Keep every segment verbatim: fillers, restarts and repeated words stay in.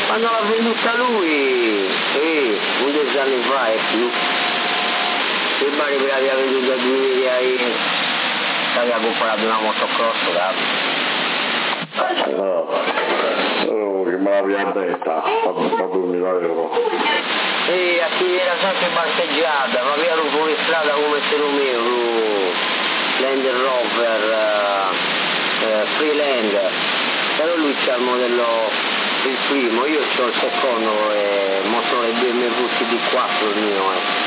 Quando l'ha venduta lui, sì, undici anni fa e più. Mi pare che l'aveva venduta duemila e aveva comprato una motocross, no, oh, che me l'aveva detta, a duemila euro. E a chi era sempre parcheggiata, ma aveva un fuori strada come se lo mio, Land Rover, uh, uh, Freelander, però lui c'ha il modello, il primo, io c'ho il secondo, eh, motore B M W C D quattro il mio, eh.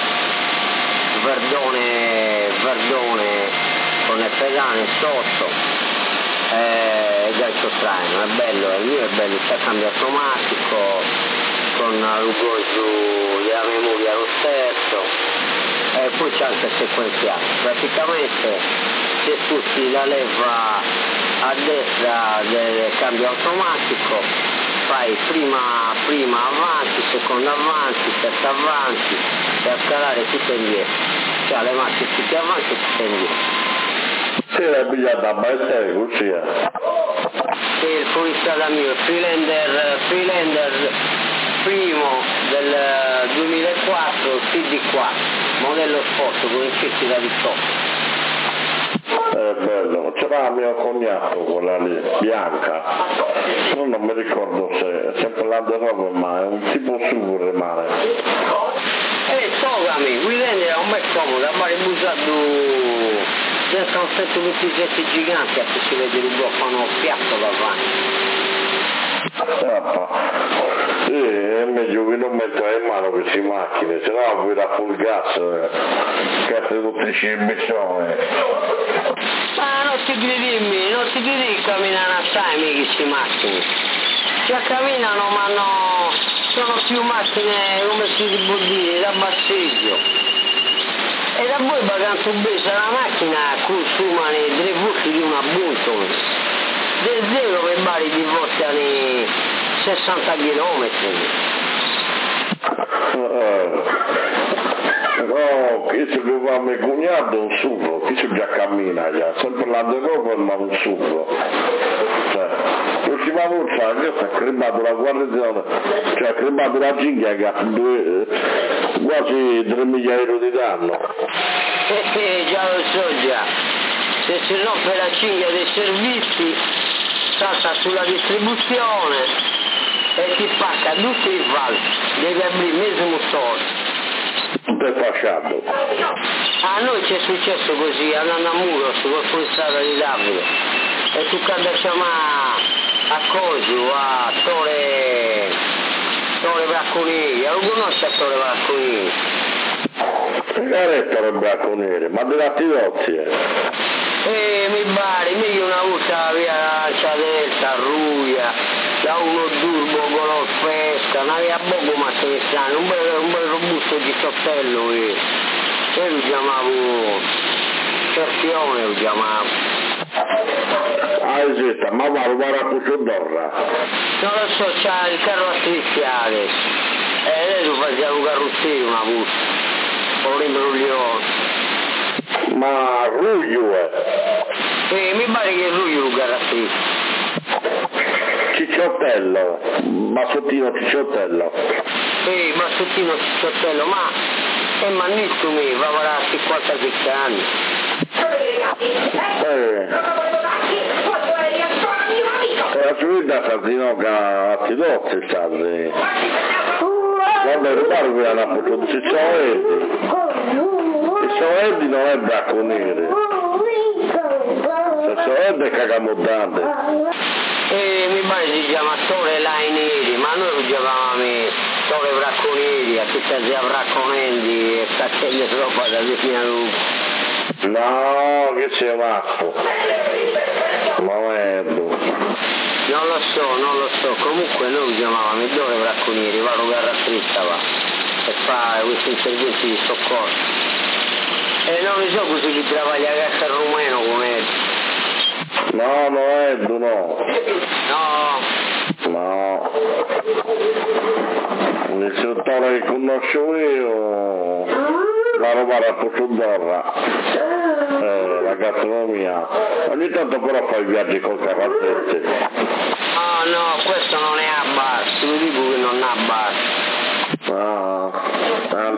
Verdone, verdone, con le pedane sotto, eh, e gancio traino, è bello, il mio è bello, c'è cambio automatico, con l'ugoso della memoria lo stesso, e poi c'è anche il sequenziale. Praticamente se spusti la leva a destra del cambio automatico, fai prima, prima avanti, seconda avanti, terza avanti, e a scalare tutto indietro, cioè le marce tutte avanti e tutte indietro. Sì, l'hai pigliata a Baetere, così è. Sì, il fuoristrada mio, Freelander, Freelander primo del duemilaquattro, C D quattro, modello sport con i cessi da diciotto. È bello, c'era mio cognato quella lì, bianca, non, non mi ricordo se è sempre Land Rover, ma è un tipo su rimane. Eh, togami, guidare è un bel comodo, a fare busato senza un centoventisetti giganti a cui si vede il fanno piatto davanti. Sì, è meglio che non mettere in mano queste macchine, se no vuoi da full gas, cazzo tutti ci missione. Ma non ti dimmi, non ti devi camminare assai mica queste macchine. Già camminano ma no, sono più macchine, come si può dire, da basseggio. E da voi pagando bene la macchina consuma tre volte di una buntola. Del zero per vari di volte nei sessanta chilometri. No, chi si doveva mio cognato un sugo, chi si già cammina già, sempre Land Rover ma un sugo. Cioè, l'ultima volta che ha crepato la guarnigione, cioè ha crepato la cinghia che ha due, quasi tre migliaia di euro di danno. Eh, eh, già lo so già, se si rompe la cinghia dei servizi, salta sulla distribuzione e ti pacca tutti i falsi, devi aprire il mese motore. Tutto è fasciato. A noi ci è successo così, andando a muro su quel strada di Davide, e tu quando siamo a, a Coso, a Torre, Torre Bracconieri, lo conosci a Torre Bracconieri? Sigaretta Torre Bracconieri, ma delle attivazioni? E mi pare, meglio una volta via la Lancia Delta, Ruia, da uno turbo con lo pesca, non aveva poco ma se ne stanno, un bel, un bel robusto giccottello e io lo chiamavo Cerchione, lo chiamavo. Ah esiste, ma va a rubare a Puccio d'Orra? Non lo so, c'ha il carro a strisciare, e lei lo faceva un carrozzino una volta, con l'imbroglione. Ma Ruglio è? Eh, mi pare che Ruglio lo caratterizza. Cicciottello, Bassottino Cicciottello. Sì, Bassottino Cicciottello, ma è magnifico me, va a parlare a cinquantasette anni. Eh. E la subita Sardino che ha attidotto, state. Guarda, riguardo che hanno appunto ci sono Eddi. Ci sono Eddi non è bracconiere. Se sono Eddi è cagamodante. E mi pare si chiama Torre Laineri, ma noi lo chiamavamo Torre Bracconieri, a tutte le bracconendi e caccelle troppo da definire. No, che c'è matto. Momento. Non lo so, non lo so, comunque noi lo chiamavamo Torre Bracconieri, va a rogare a Trista va, e fa questi interventi di soccorso. E non so così chi travaglia a caccia rumeno come. No, no, Edu, no. No. No. Il settore che conosco io, la roba da Puccio d'Orra, eh, la gastronomia. Ogni tanto però fai viaggi col carrazzetti. No, no, questo non è a bar, te lo dico che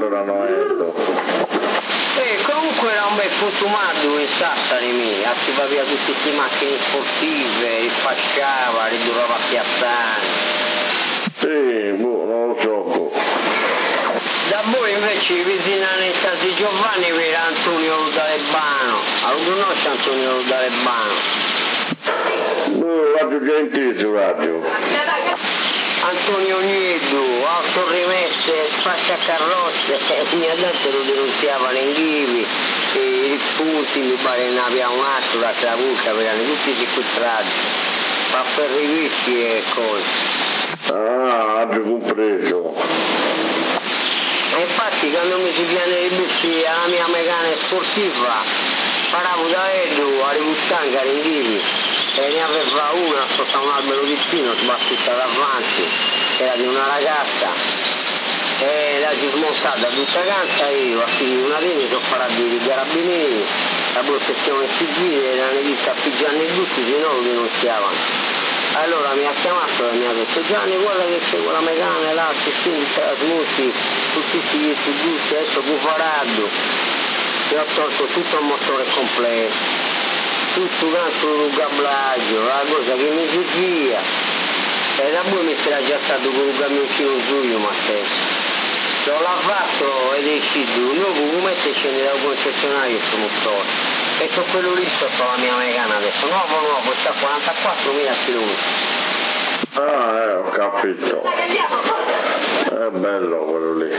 allora Noello. E comunque era un bel consumato in Sassari, mi, attiva via tutte queste macchine sportive, rifasciava, ridurava a piazzare. Sì, boh, non lo so. Boh. Da voi invece vicino nel caso di Giovanni era Antonio Ludalebano, a lo conosce Antonio Ludalebano? Boh, radio già inteso, radio. Antonio Niedo, autorrimesse, spacciacarrozze, ogni gente lo denunziavano in Ghivi, i rifusi, mi pare ne aveva un altro, la Travucca, erano tutti sequestrati, ma per rivisti e cose. Ah, radio compreso. E infatti quando mi si viene i bussi alla mia Megane sportiva, paravo da Edo a Ribustanca in Ghivi, e ne aveva una sotto un albero di pino sbattuta davanti, era di una ragazza, e l'ha smontata tutta canza, io a fine di una rete sono parlato di carabinieri, la protezione civile, l'hanno visto appiggiare i busti, se no lo denunziavano. Allora mi ha chiamato e mi ha detto Gianni guarda che c'è quella Megane là, che si trasmuti su tutti gli busti, adesso bufaraddo, e ho tolto tutto il motore completo. Tutto quanto il cablaggio, la cosa che mi suggia, e da voi mi sarà già stato con un camioncino giù ma stesso. L'ho lavato ed è uscito, dopo come se scende dal concessionario questo motore, e su quello lì sotto la mia Megane adesso, nuovo nuovo, sta a quarantaquattromila chilometri. Ah, eh, ho capito. È bello quello lì.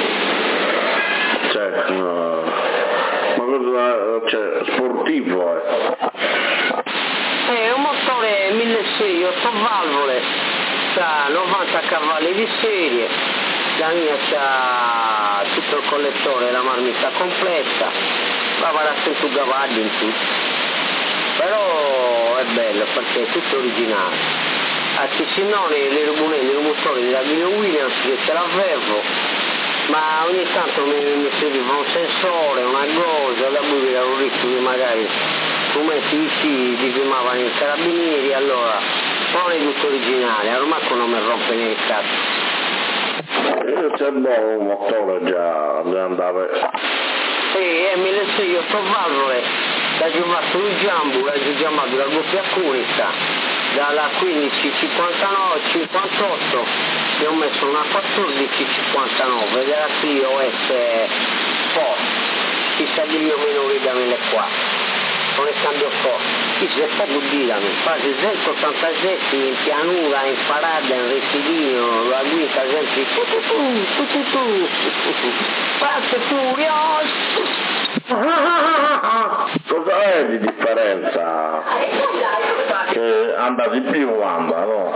Cioè, no. Ma cosa, cioè, sportivo, eh? È un motore milleseicento, otto valvole, ha novanta cavalli di serie, la mia c'ha tutto il collettore, la marmitta completa, va a cento cavalli in tutto. Però è bello perché è tutto originale. A Ticinone le rubunelli, il motore della Guido Williams che ce l'avevo, ma ogni tanto mi, mi serviva un sensore, una cosa, da cui era un rischio che magari fumetti vicini li filmavano i carabinieri, allora non è tutto originale, ormai non mi rompe nel cazzo. C'è buono un motore già, già andava. Sì, è milleseicento valvole, da chiamato il Giambu, l'ha chiamato la doppia cunica, dalla quindici cinquantanove cinquantotto ne ho messo una quattordici cinquantanove ed era Clio S Sport, chissà di mio minore da millequattrocento, con il cambio forte. Sì, se poco dirami, quasi centottantasette in pianura, in parada, in rettilineo, la guida sempre tu tu tu tu tu tu Fast Furious. Cosa è di differenza? Che anda di più, anda, no?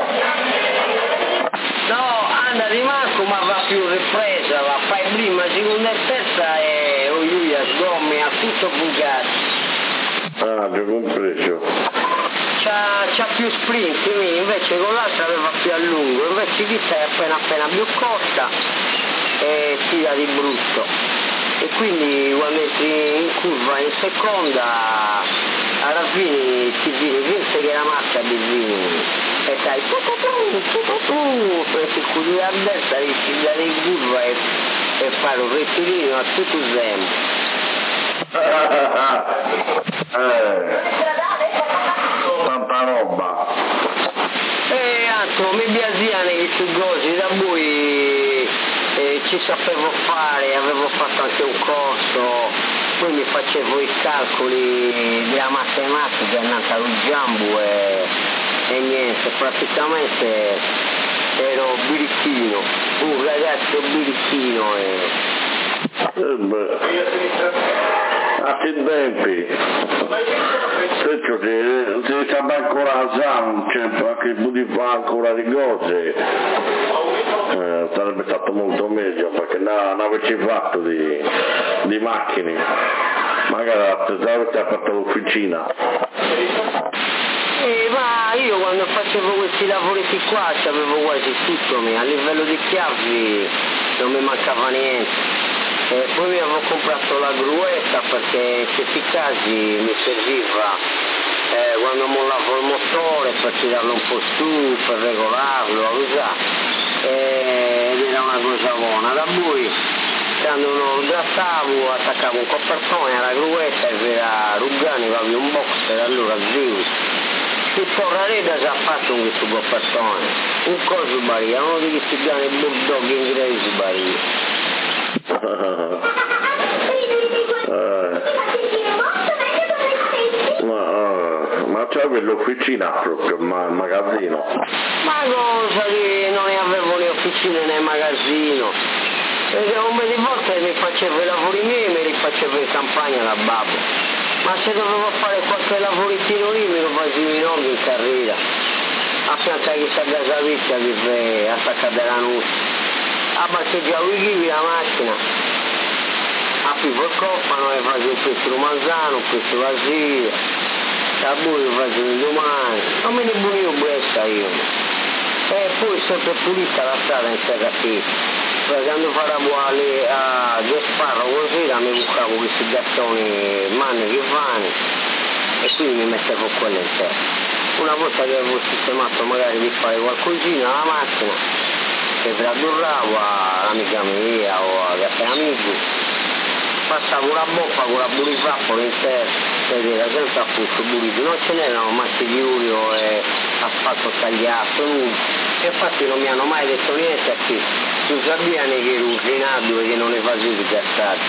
No, anda di manco ma va più ripresa, va fai prima, seconda e terza e oh, lui a sgomme, ha tutto bucato. Ah, già compreso. C'ha, c'ha più sprint, invece con l'altra aveva più a lungo, invece questa è appena appena più corta e tira di brutto. E quindi quando entri in curva in seconda, alla fine ti viene, pensi che la macchina di vini e sai tu tu tu tu tu tu perché così a destra rischi di andare in curva e, e fare un rettilineo a tutto sempre. eh, tanta roba. E altro mi biasiane questi cose da voi eh, ci sapevo fare, avevo fatto anche un corso, poi mi facevo i calcoli della matematica innanzi allo Giambu e, e niente, praticamente ero birichino, un ragazzo birichino e... Eh beh, a che tempi? Perciò se si sta ancora a Zam, c'è anche di fa ancora di cose, eh, sarebbe stato molto meglio perché non avessi fatto di, di macchine, magari avessi aperto l'officina. Eh, ma io quando facevo questi lavoretti qua c'avevo quasi tutto, a livello di chiavi non mi mancava niente. E poi mi avevo comprato la gruetta perché in questi casi mi serviva eh, quando mollavo il motore per tirarlo un po' su, per regolarlo, a usare, ed era una cosa buona. Da voi quando non grattavo, attaccavo un copertone alla gruetta e era Rugani, avevo un boxer, allora zio. Tutto rareda si ha fatto con questo copertone, un coso baria, uno di questi grandi bulldog inglesi baria. Ma, ma c'avevi l'officina proprio, ma il magazzino? Ma cosa che non ne avevo né officine né magazzino, perché un po' di volte mi facevo i lavori miei e me li facevo in campagna da babbo, ma se dovevo fare qualche lavorettino lì me lo facevo in ogni in carriera, a fianco a questa gasavicchia che fa attaccata della nuce, a basseggiavo i chivi la macchina, aprivo il cofano e facevo il pezzo romanzano, un pezzo vasile, la buia lo facevo domani, non me ne buio questa io. E poi sempre pulita la strada in Serratì, perché quando faravo alle a Gesparro così mi bucavo questi gattoni manni che vanno e quindi mi mettevo quello in terra. Una volta che avevo sistemato magari di fare qualcosina alla macchina, che tradurravo all'amica mia o agli altri amici, passavo la bocca con la burifappola in terra ed era senza affuscio burito, non ce n'erano macchie di olio e asfalto tagliato, nulla. Infatti non mi hanno mai detto niente a chi, non sapevano che ero usinato e che non ne facevo gassare.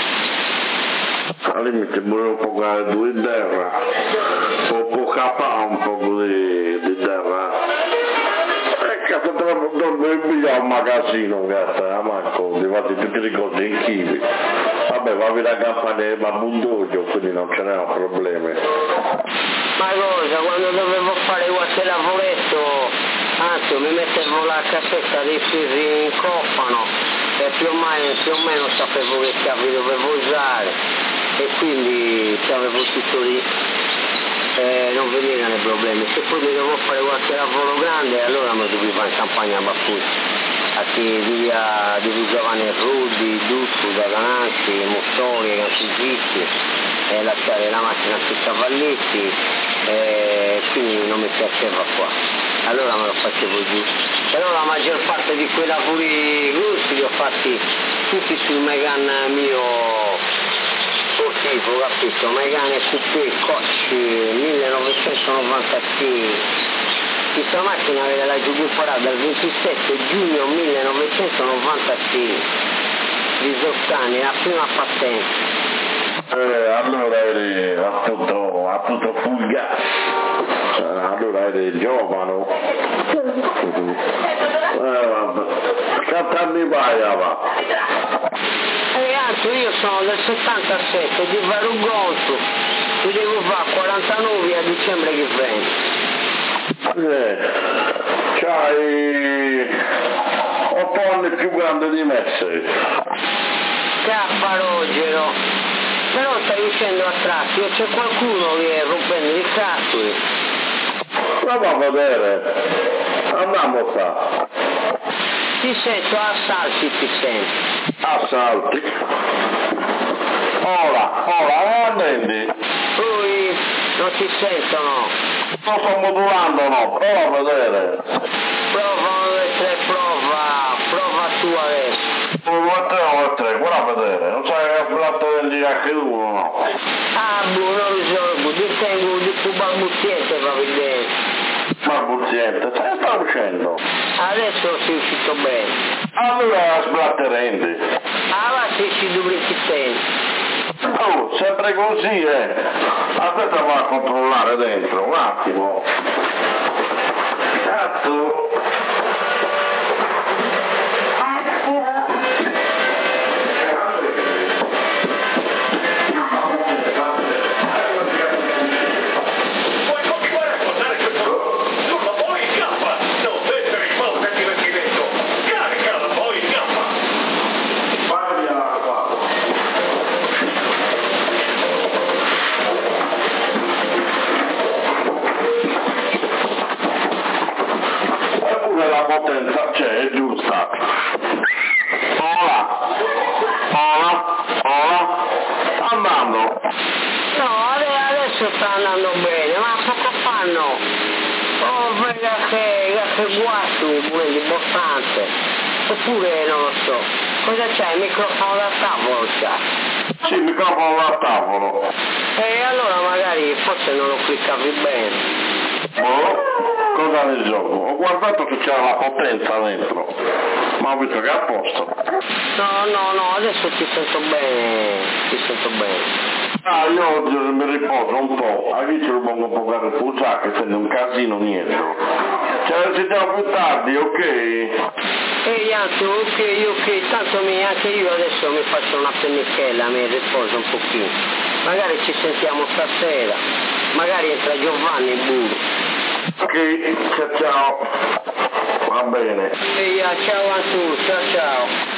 Al limite volevo un po' di terra, un po' capare un po' di, di terra. E cazzo te la pigliare un magazzino, gatta, a Marco, ti fatti tutti i cose in chivi. Vabbè, va via la campagna ma bundoglio, quindi non ce n'erano problemi. Ma cosa, quando dovevo fare qualche lavoretto, anzi mi mettevo la cassetta dei fili in cofano e più o meno, più o meno sapevo che chiavi dovevo usare e quindi avevo tutto lì. Eh, non venivano i problemi, se poi dovevo fare qualche lavoro grande allora mi dovevo in campagna a Baffucci, a chi di via di via Giovanni Rudi, Duzzu, Dagananzi, Mostori, Cantigitti e lasciare la macchina sui cavalletti e quindi non mi piaceva qua, allora me lo facevo giù, però la maggior parte di quei lavori grossi li ho fatti tutti sul Megane mio tipo, capito? Megane Coupé Coach millenovecentonovanta chili. Questa macchina aveva la recuperata dal ventisette giugno millenovecentonovanta chili di Zoccani, la prima patente. Eh, allora eri appunto, appunto full gas, allora eri giovane. Eh vabbè, quanti anni vai va? Ragazzi, io sono del settantasette, di Varugonto, ti devo fare quarantanove a dicembre che viene. Eh, c'hai otto anni più grande di me sei. Cappa Rogero, però stai uscendo a tratti e c'è qualcuno che rompendo il cazzo. Prova a vedere, andiamo qua. Ti sento assalti, ti sento. Assalti. Ora, ora, andendi. Poi non ti sentono. Non sto modulando, no, prova a vedere. Prova tre, prova, prova tu adesso. uno, tre, uno, tre, guarda a vedere, non sai che è plato del H uno, no? Ah, buono, non risolvo, ti tengo di più balbuziente, va vedere. Balbuziente, te ne sta uscendo? Adesso sei uscito bene. Allora sblatterenti. Ah, se ci dovresti tenere. Oh, sempre così, eh. Aspetta, va a controllare dentro, un attimo. Cazzo. Potenza c'è, è giusta. Ora, ora, ora, sta andando. No, adesso sta andando bene, ma poco fanno. Oh, vedi che, che guasto, quello importante. Oppure, non lo so, cosa c'è? Il microfono da tavolo c'è? Sì, il microfono da tavolo. E allora magari forse non lo cliccavi bene. Boh, cosa ne so? Ho guardato che c'era la potenza dentro, ma ho visto che è a posto. No, no, no, adesso ti sento bene, ti sento bene. Ah, io oggi mi riposo un po', hai visto che pongo un po' per riposare, che sembra un casino niente. Ce la sentiamo più tardi, ok? Ehi anzi, ok, ok, tanto mi, anche io adesso mi faccio una pennichella, mi riposo un pochino. Magari ci sentiamo stasera, magari entra Giovanni Buru. Ok, ciao ciao, va bene. Ehi, ciao a tutti, ciao ciao.